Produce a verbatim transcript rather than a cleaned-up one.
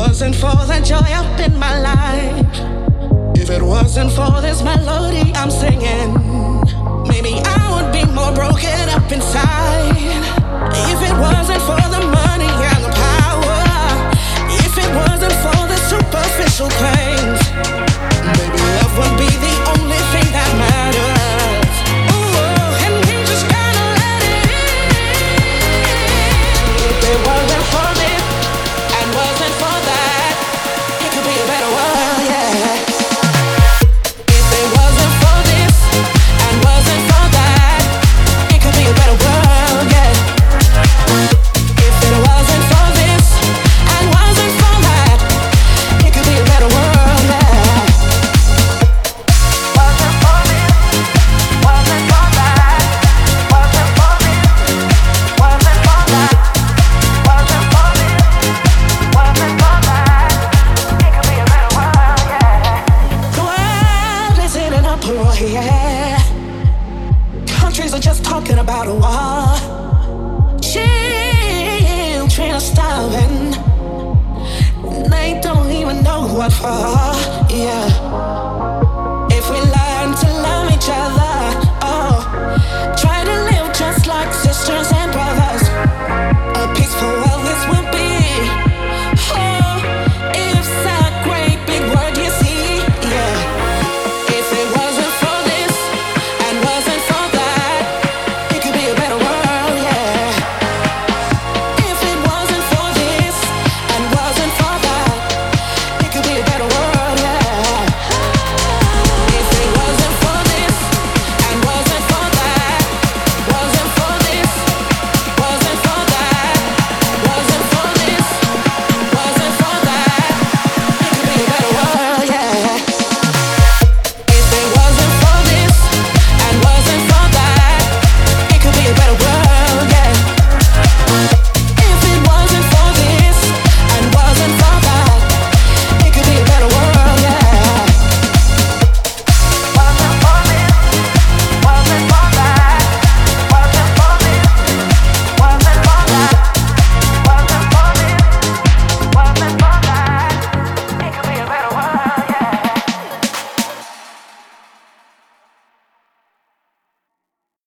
wasn't for the joy up in my life, if it wasn't for this melody I'm singing, maybe I would be more broken up inside. If it wasn't for the money and the power, if it wasn't for the superficial things, maybe love would be the only thing that matters. Ooh, and we just gotta let it in. If it wasn't for this and wasn't for that, it could be a better world, yeah. If it wasn't for this and wasn't for that, it could be a better world, yeah. If it wasn't for this and wasn't for that, it could be a better world, yeah. Wasn't for this, wasn't for that, wasn't for this, wasn't for that, wasn't for this, wasn't for that, it could be a better world, yeah. The world is in an uproar, yeah. Countries are just talking about a war. Children are starving. They don't even know what for, yeah.